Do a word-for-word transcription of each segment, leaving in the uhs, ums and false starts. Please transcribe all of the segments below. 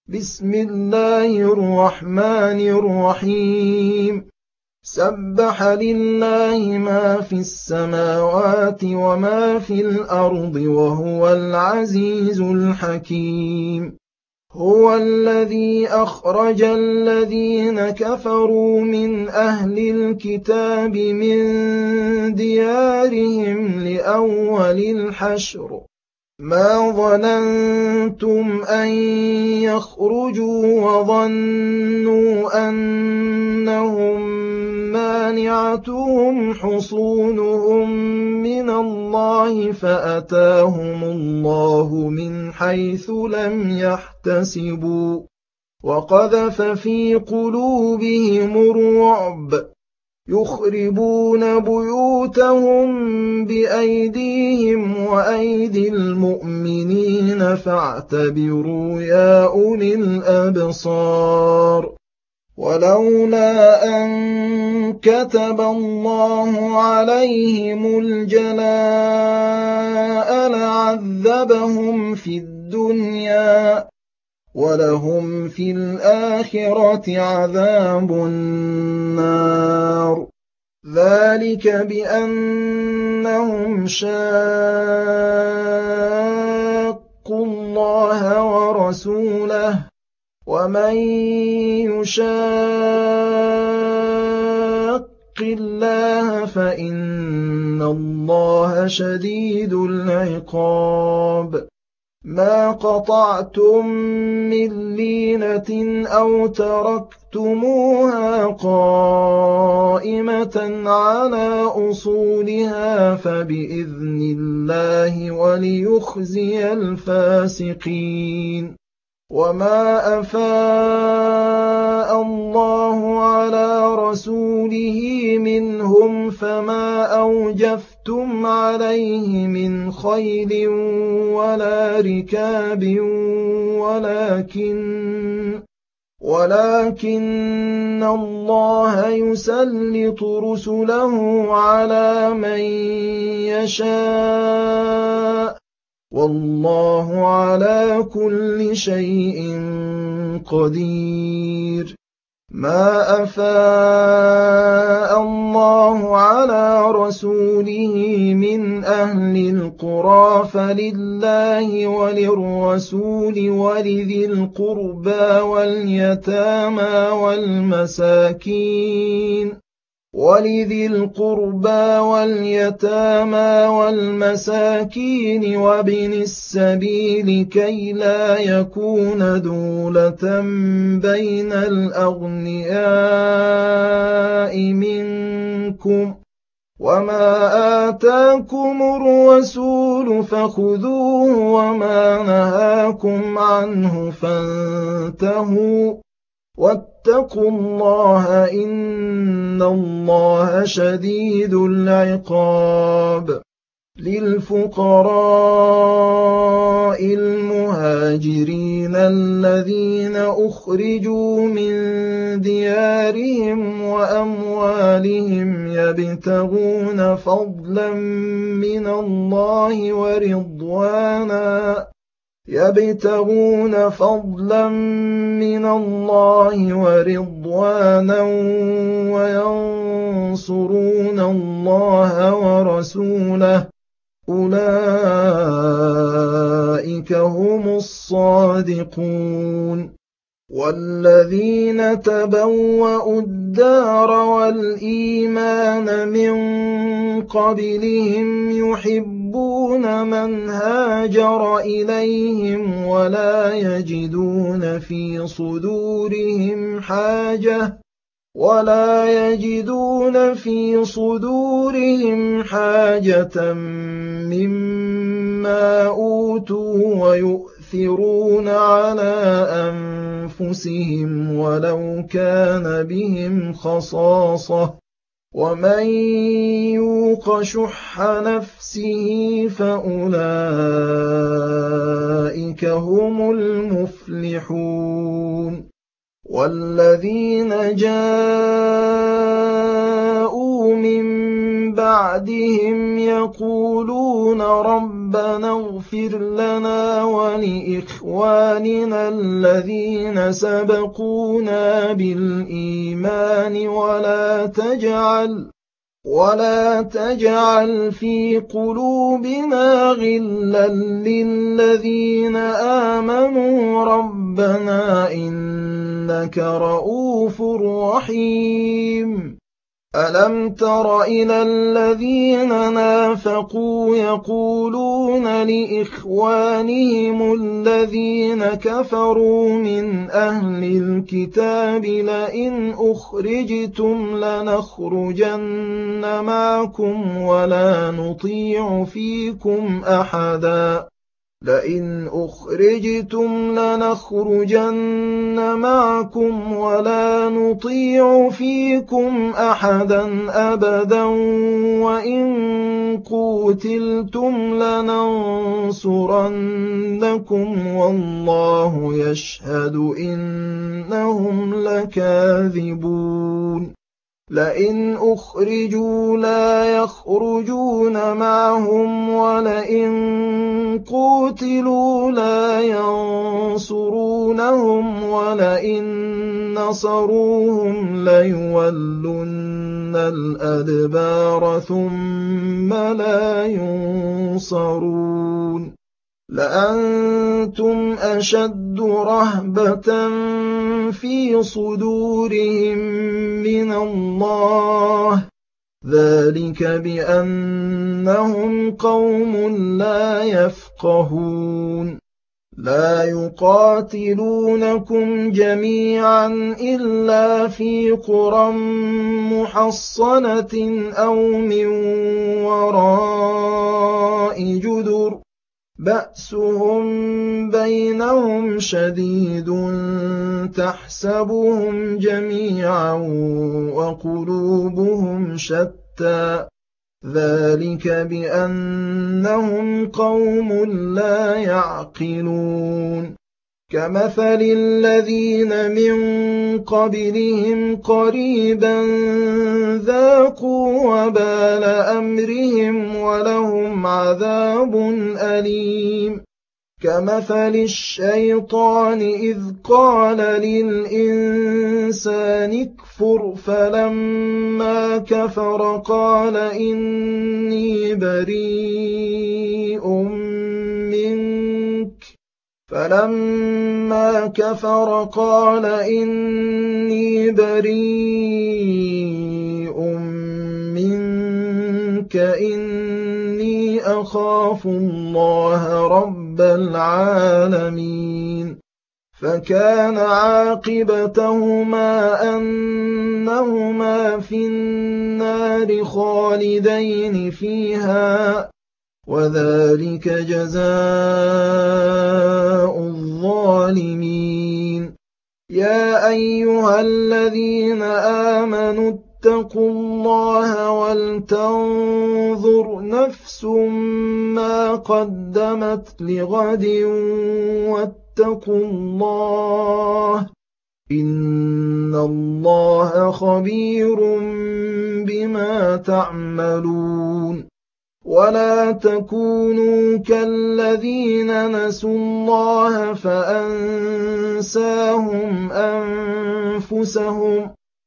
بسم الله الرحمن الرحيم سبح لله ما في السماوات وما في الأرض وهو العزيز الحكيم هو الذي أخرج الذين كفروا من أهل الكتاب من ديارهم لأول الحشر ما ظننتم أن يخرجوا وظنوا أنهم مانعتهم حصونهم من الله فأتاهم الله من حيث لم يحتسبوا وقذف في قلوبهم الرعب يخربون بيوتهم بأيديهم وأيدي المؤمنين فاعتبروا يا أولي الأبصار ولولا أن كتب الله عليهم الجلاء لعذبهم في الدنيا ولهم في الآخرة عذاب النار ذلك بأنهم شاقوا الله ورسوله ومن يشاق الله فإن الله شديد العقاب ما قطعتم من لينة أو تركتموها قائمة على أصولها فبإذن الله وليخزي الفاسقين وما أفاء الله على رسوله منهم فما أوجفتم عليه من خيل ولا ركاب ولكن ولكن الله يسلط رسله على من يشاء والله على كل شيء قدير ما أفاء الله على رسوله من أهل القرى فلله وللرسول ولذي القربى واليتامى والمساكين ولذي القربى واليتامى والمساكين وابن السبيل كي لا يكون دولة بين الأغنياء منكم وما آتاكم الرسول فخذوه وما نهاكم عنه فانتهوا واتقوا الله إن الله شديد العقاب للفقراء المهاجرين الذين أخرجوا من ديارهم وأموالهم يبتغون فضلا من الله ورضوانا يبتغون فضلا من الله ورضوانا وينصرون الله ورسوله أولئك هم الصادقون والذين تبوأوا الدار والإيمان من قبلهم يحبون من هاجر إليهم ولا يجدون في صدورهم حاجة ولا يجدون في صدورهم حاجة مما أوتوا ويؤثرون على أنفسهم ولو كان بهم خصاصة ومن يوق شح نفسه فأولئك هم المفلحون والذين جاءوا من بعدهم يقولون ربنا اغفر لنا ولإخواننا الذين سبقونا بالإيمان ولا تجعل ولا تجعل في قلوبنا غلا للذين آمنوا ربنا إنك رؤوف رحيم ألم تر إلى الذين نافقوا يقولون لإخوانهم الذين كفروا من أهل الكتاب لئن أخرجتم لنخرجن معكم ولا نطيع فيكم أحدا لئن أخرجتم لنخرجن معكم ولا نطيع فيكم أحدا أبدا وإن قوتلتم لننصرنكم والله يشهد إنهم لكاذبون لئن أخرجوا لا يخرجون معهم ولئن قوتلوا لا ينصرونهم ولئن نصروهم ليولن الأدبار ثم لا ينصرون لأنتم أشد رهبة في صدورهم من الله ذلك بأنهم قوم لا يفقهون لا يقاتلونكم جميعا إلا في قرى محصنة أو من وراء جدر بأسهم بينهم شديد تحسبهم جميعا وقلوبهم شتى ذلك بأنهم قوم لا يعقلون كمثل الذين من قبلهم قريبا ذاقوا وبال أمرهم ولهم عذاب أليم كمثل الشيطان إذ قال للإنسان اكفر فلما كفر قال إني بريء منك فلما كفر قال إني بريء منك إني أخاف الله رب العالمين فكان عاقبتهما أنهما في النار خالدين فيها وذلك جزاء الظالمين يا أيها الذين آمنوا اتقوا الله ولتنظر نفس ما قدمت لغد واتقوا الله إن الله خبير بما تعملون ولا تكونوا كالذين نسوا الله فأنساهم أنفسهم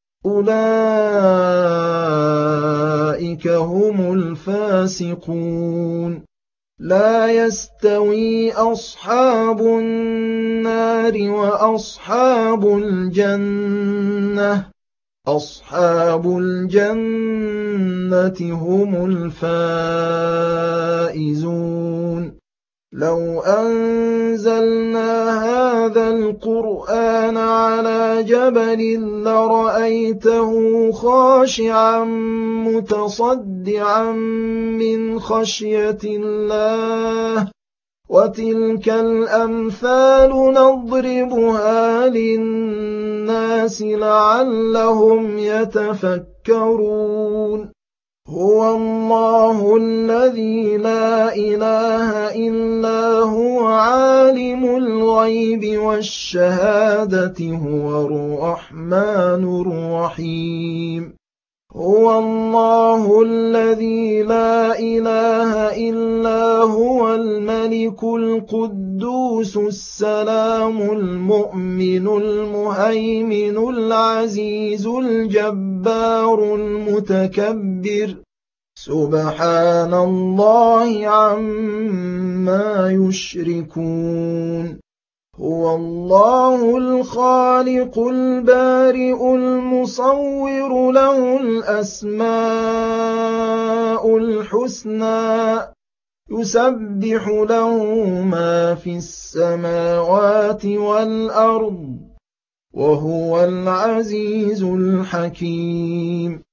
أولئك هم الفاسقون لا يستوي أصحاب النار وأصحاب الجنة أصحاب الجنة هم الفائزون لو أنزلنا هذا القرآن على جبل لرأيته خاشعا متصدعا من خشية الله وتلك الأمثال نضربها للناس لعلهم يتفكرون هو الله الذي لا إله إلا هو عالم الغيب والشهادة هو الرحمن الرحيم هو الله الذي لا إله إلا هو الملك القدوس السلام المؤمن المهيمن العزيز الجبار المتكبر سبحان الله عما يشركون هو الله الخالق البارئ المصور له الأسماء الحسنى يسبح له ما في السماوات والأرض وهو العزيز الحكيم